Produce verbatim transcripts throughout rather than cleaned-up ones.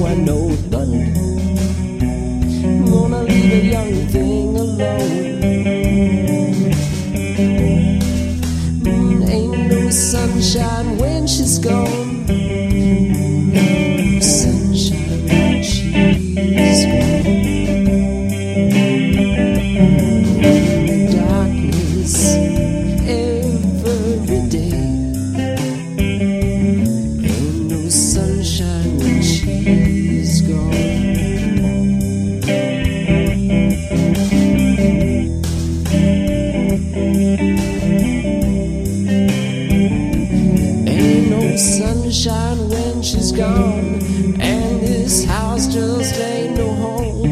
I know thunder. Gonna leave a young thing alone. Mm, ain't no sunshine when she's gone. No sunshine when she's gone. Darkness every day. Ain't no sunshine when she's gone. Ain't no sunshine when she's gone, and this house just ain't no home.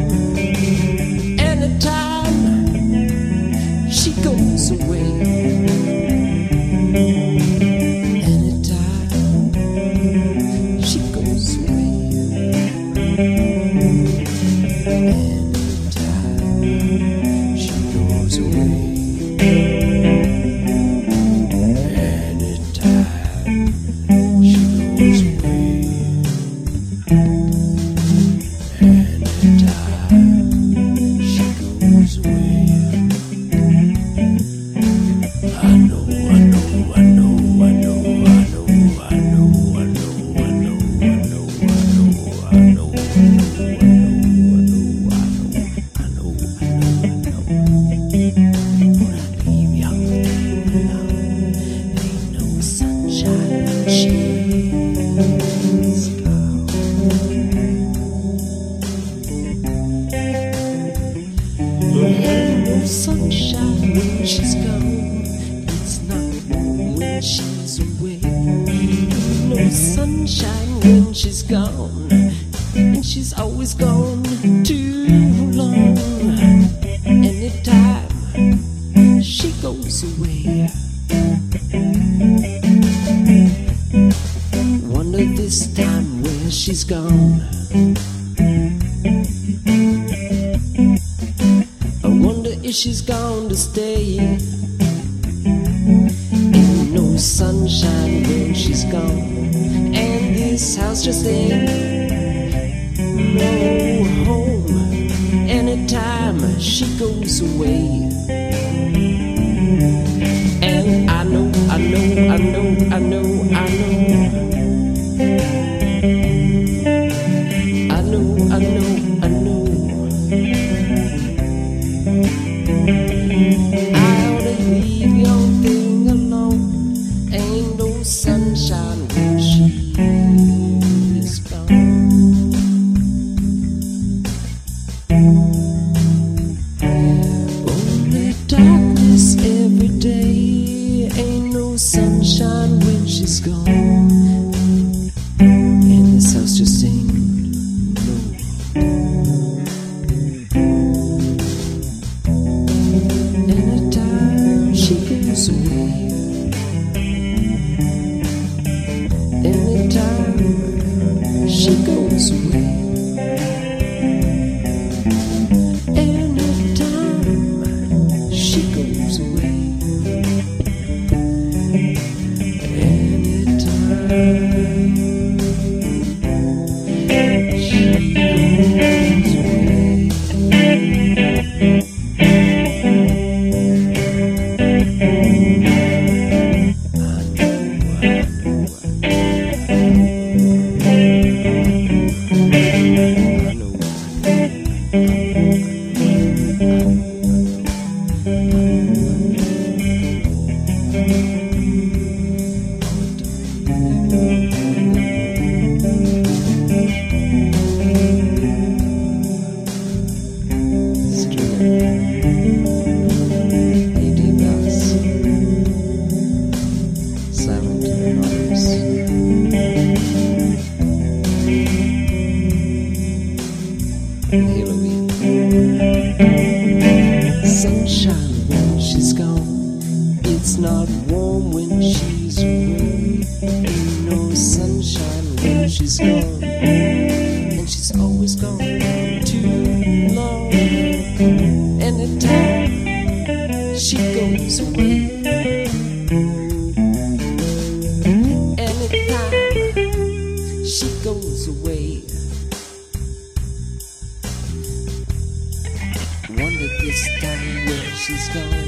Anytime she goes away, anytime she goes away, anytime she goes away. Sunshine when she's gone, it's not warm when she's away. No sunshine when she's gone, and she's always gone too long. Anytime she goes away, wonder this time where she's gone. She's gone to stay. Ain't no sunshine when she's gone, and this house just ain't no home. Anytime she goes away, and I know, I know, I know, I know, I know, I know, I know, I know. I ought to leave your thing alone. Ain't no sunshine when she's gone. Only darkness every day. Ain't no sunshine when she's gone. And this house just ain't no. She goes away. Anytime she goes away. Anytime she goes away. Anytime she goes away. Halloween. Sunshine when she's gone, it's not warm when she's away. Ain't no sunshine when she's gone, and she's always gone too long. Anytime she goes away, anytime she goes away. this time when she's gone.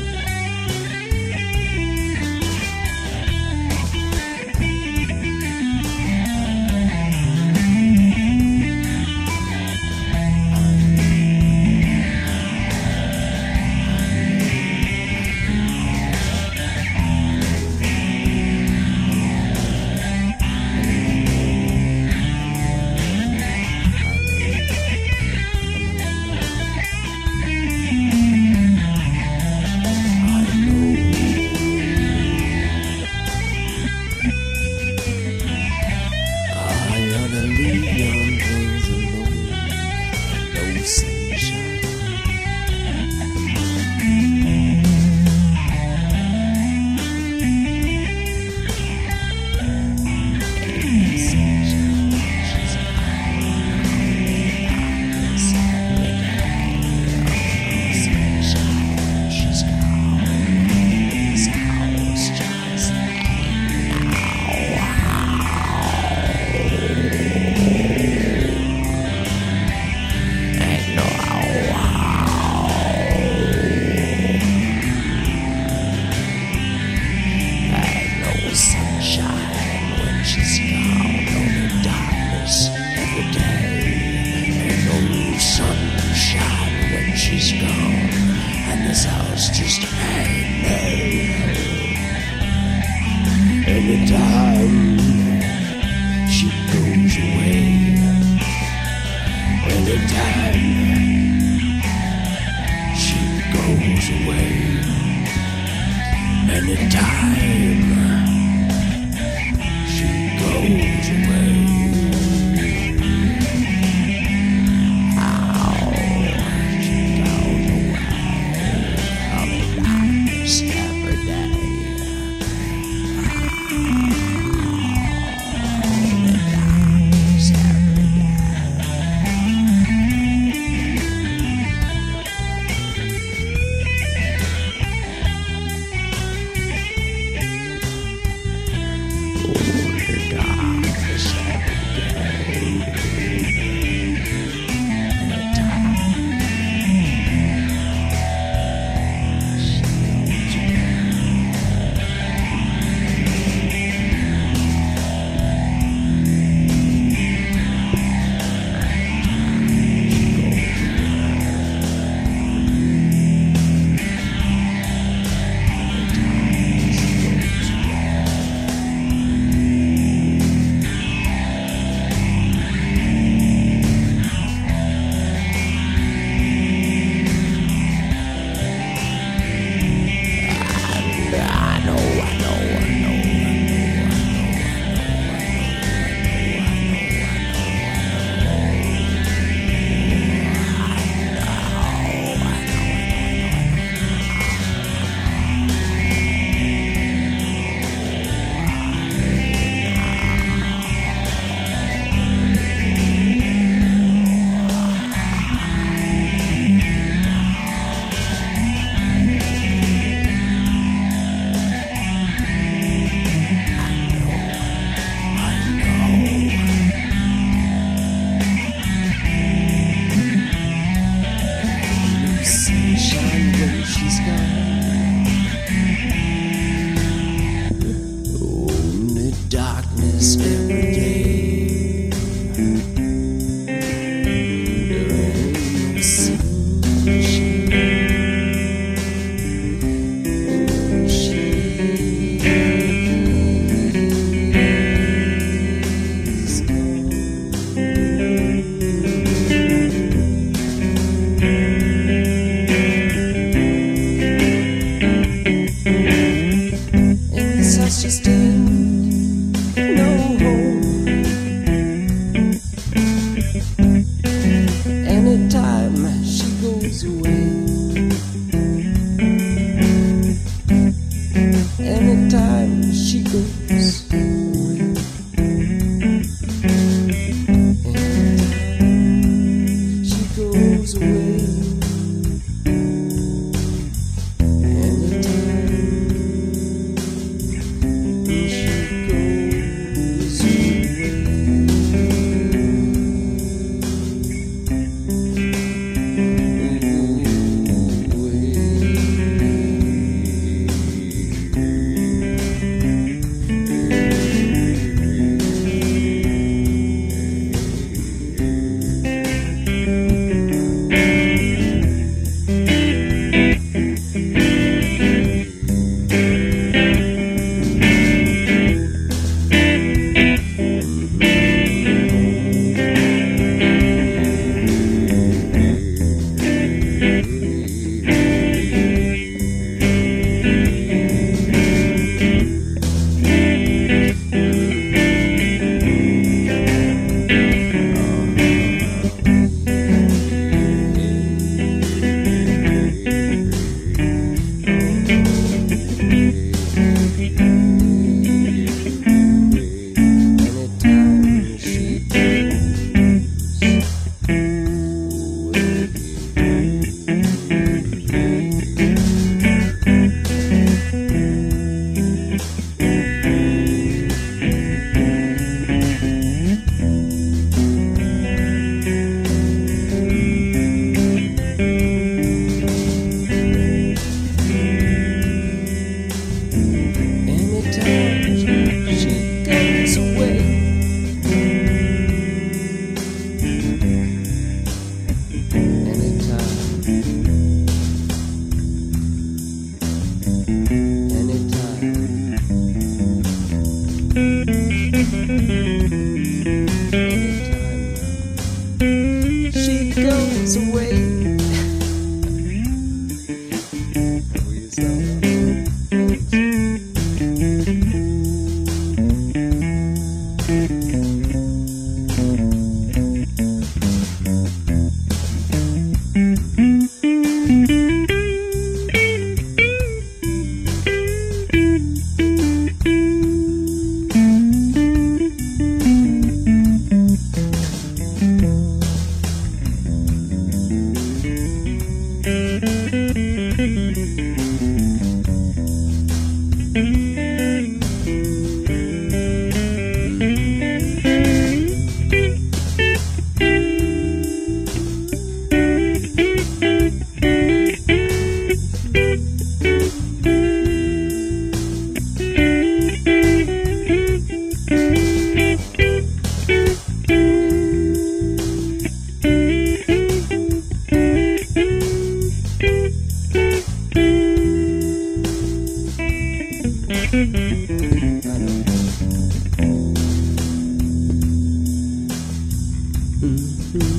She's gone, and this house just ain't no. Anytime she goes away, anytime she goes away, anytime she goes away.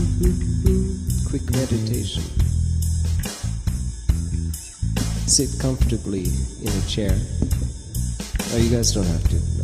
Quick meditation. Sit comfortably in a chair. Oh, you guys don't have to. No.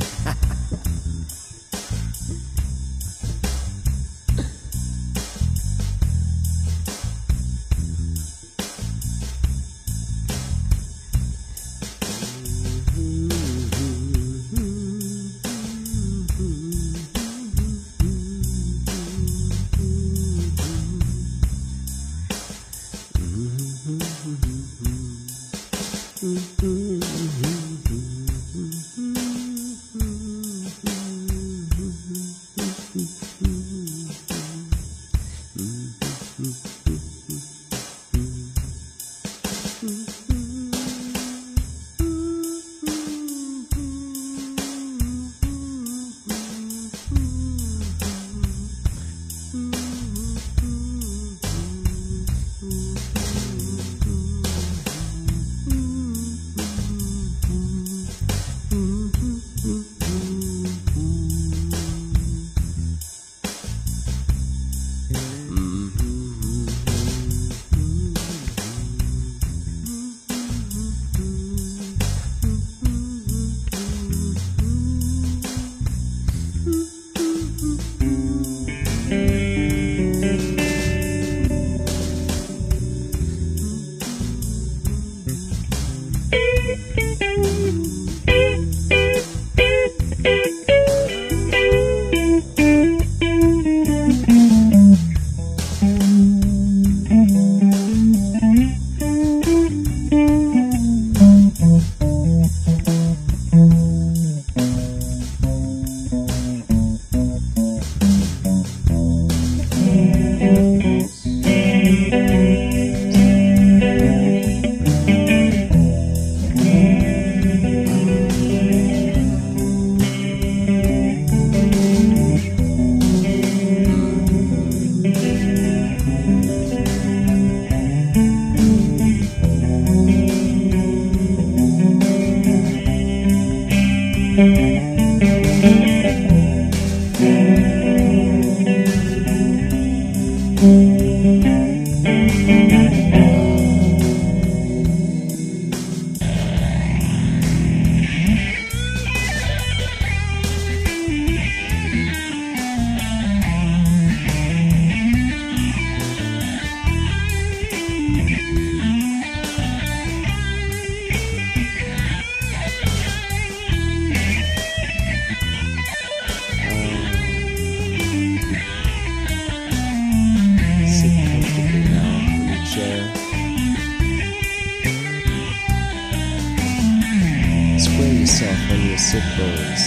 On your sit bones.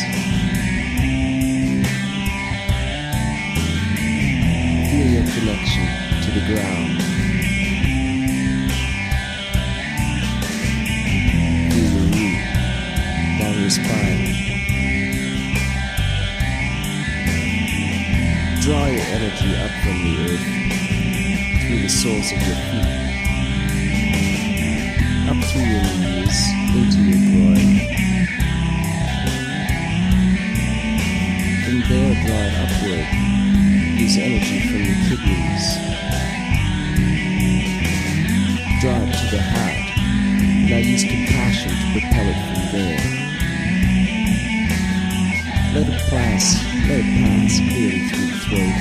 Feel your connection to the ground. Feel your root down your spine. Draw your energy up from the earth through the soles of your feet, up through your knees, into your groin. From there, draw it upward. Use energy from your kidneys. Draw it to the heart. Now use compassion to propel it from there. Let it pass, let it pass clearly through the throat.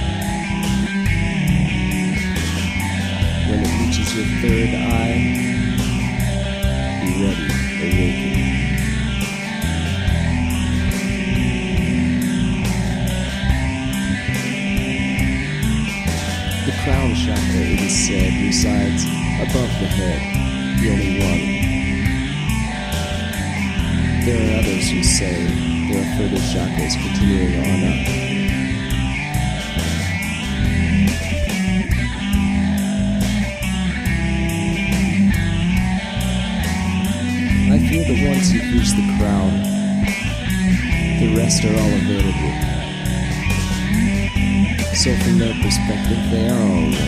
When it reaches your third eye, be ready, awaken. The crown chakra, it is said, resides above the head, the only one. There are others who say there are further chakras continuing on up. I feel that once you've reached the crown, the rest are all available. So from their perspective, they are all one.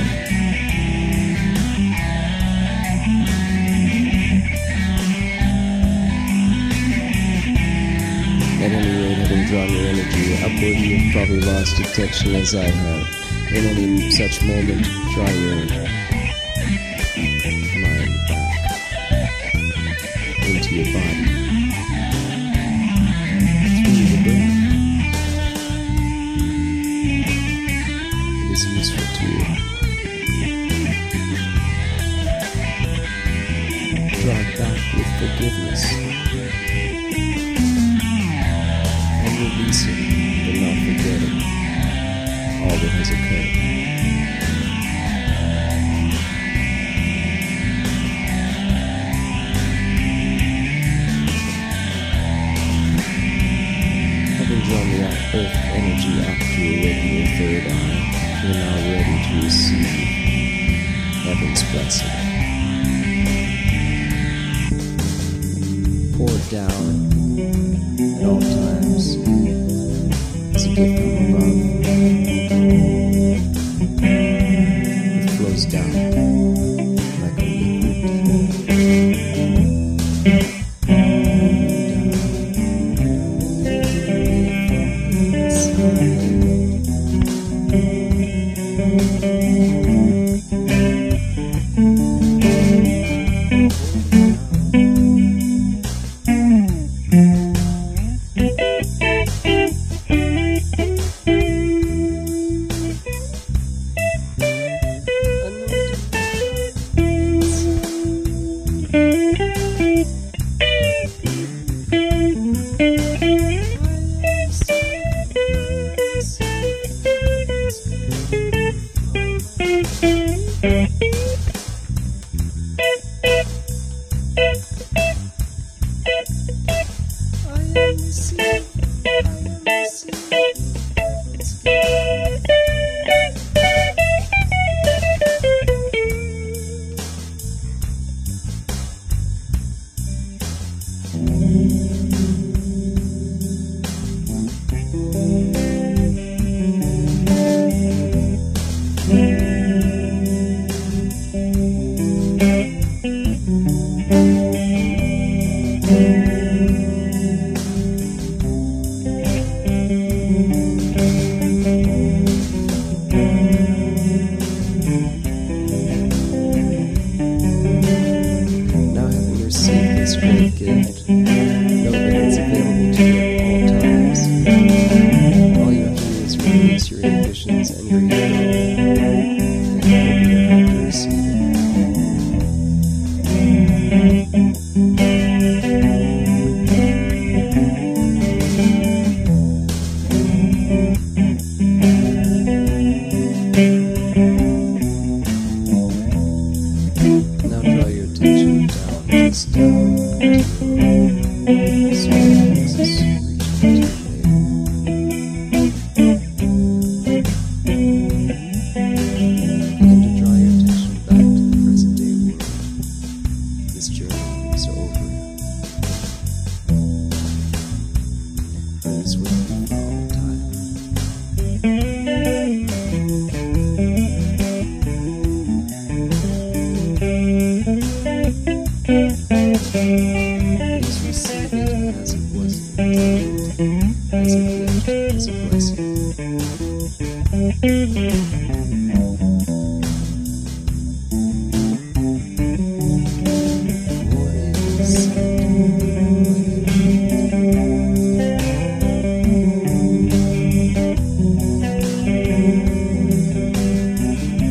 At any rate, having drawn your energy upward, you've probably lost detection as I have. In any such moment, draw your mind back into your body, through the breath. It is a useful tool. Draw it back with forgiveness, and release it, but not forgetting all that has occurred. Having drawn the earth energy up to awaken your third eye, you're now ready to receive heaven's blessing. Poured down at all times as a gift from above. It flows down like a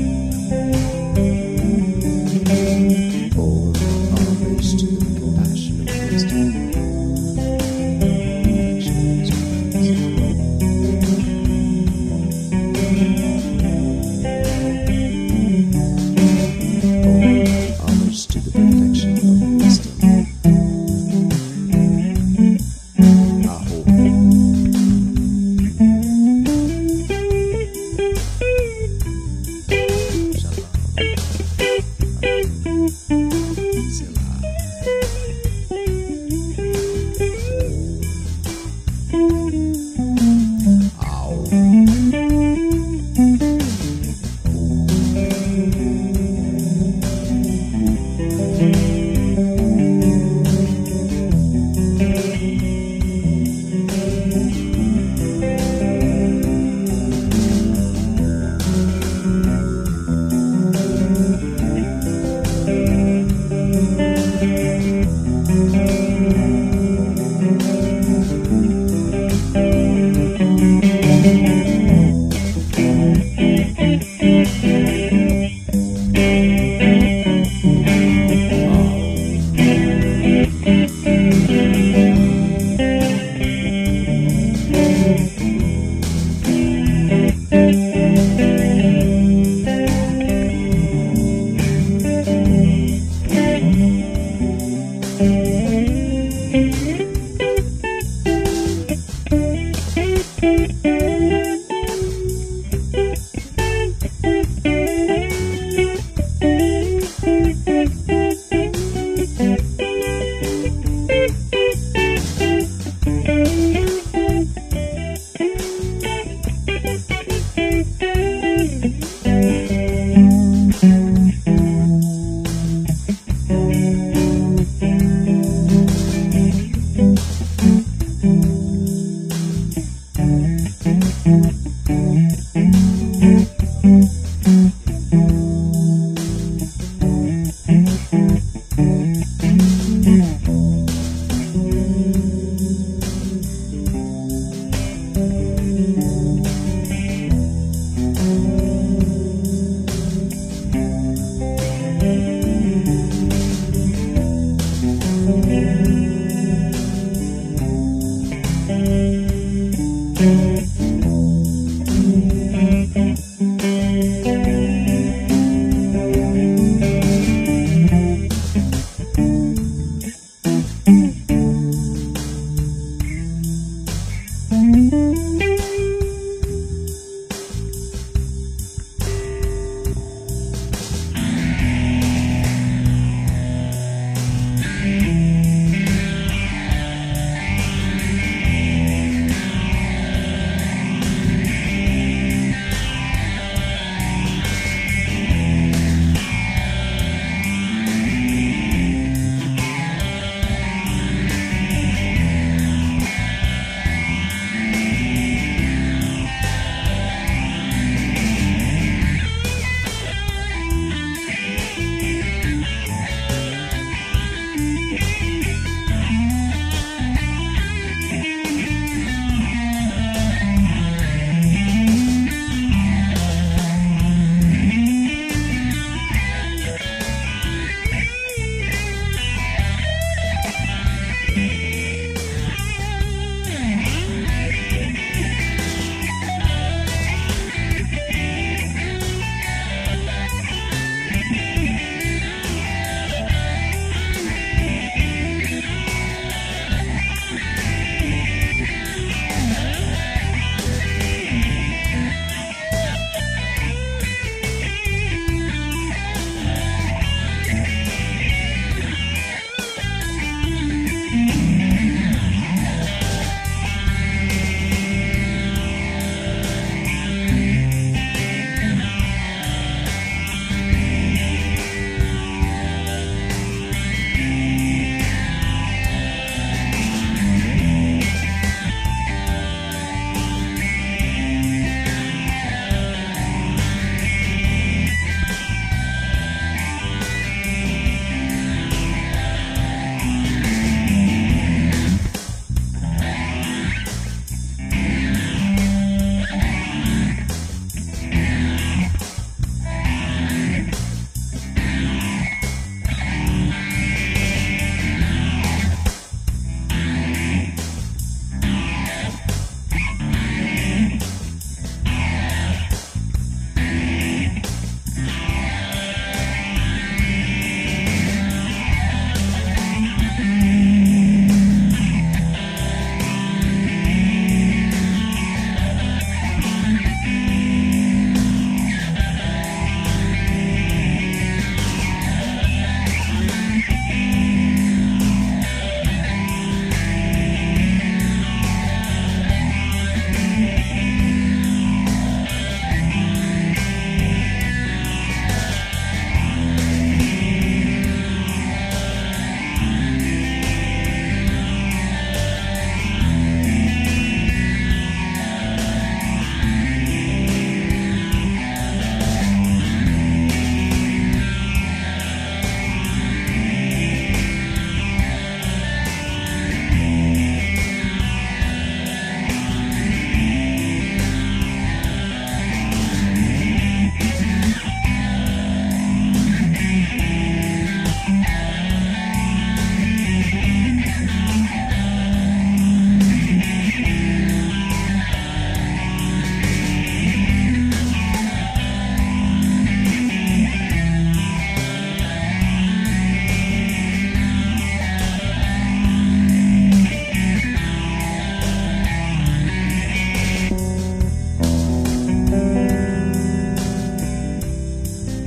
Om homage to the compassion.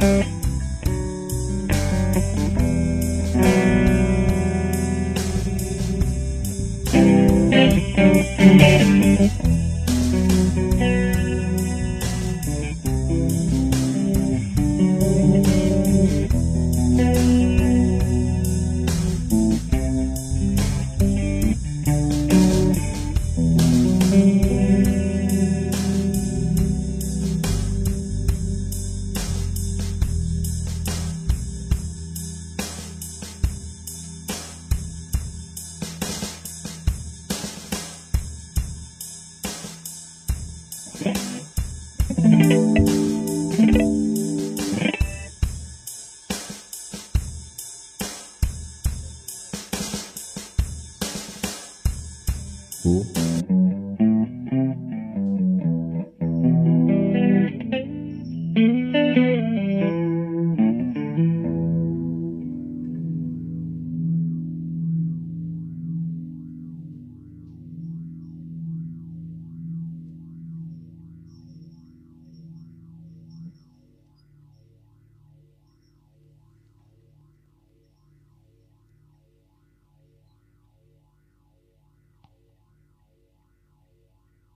Who?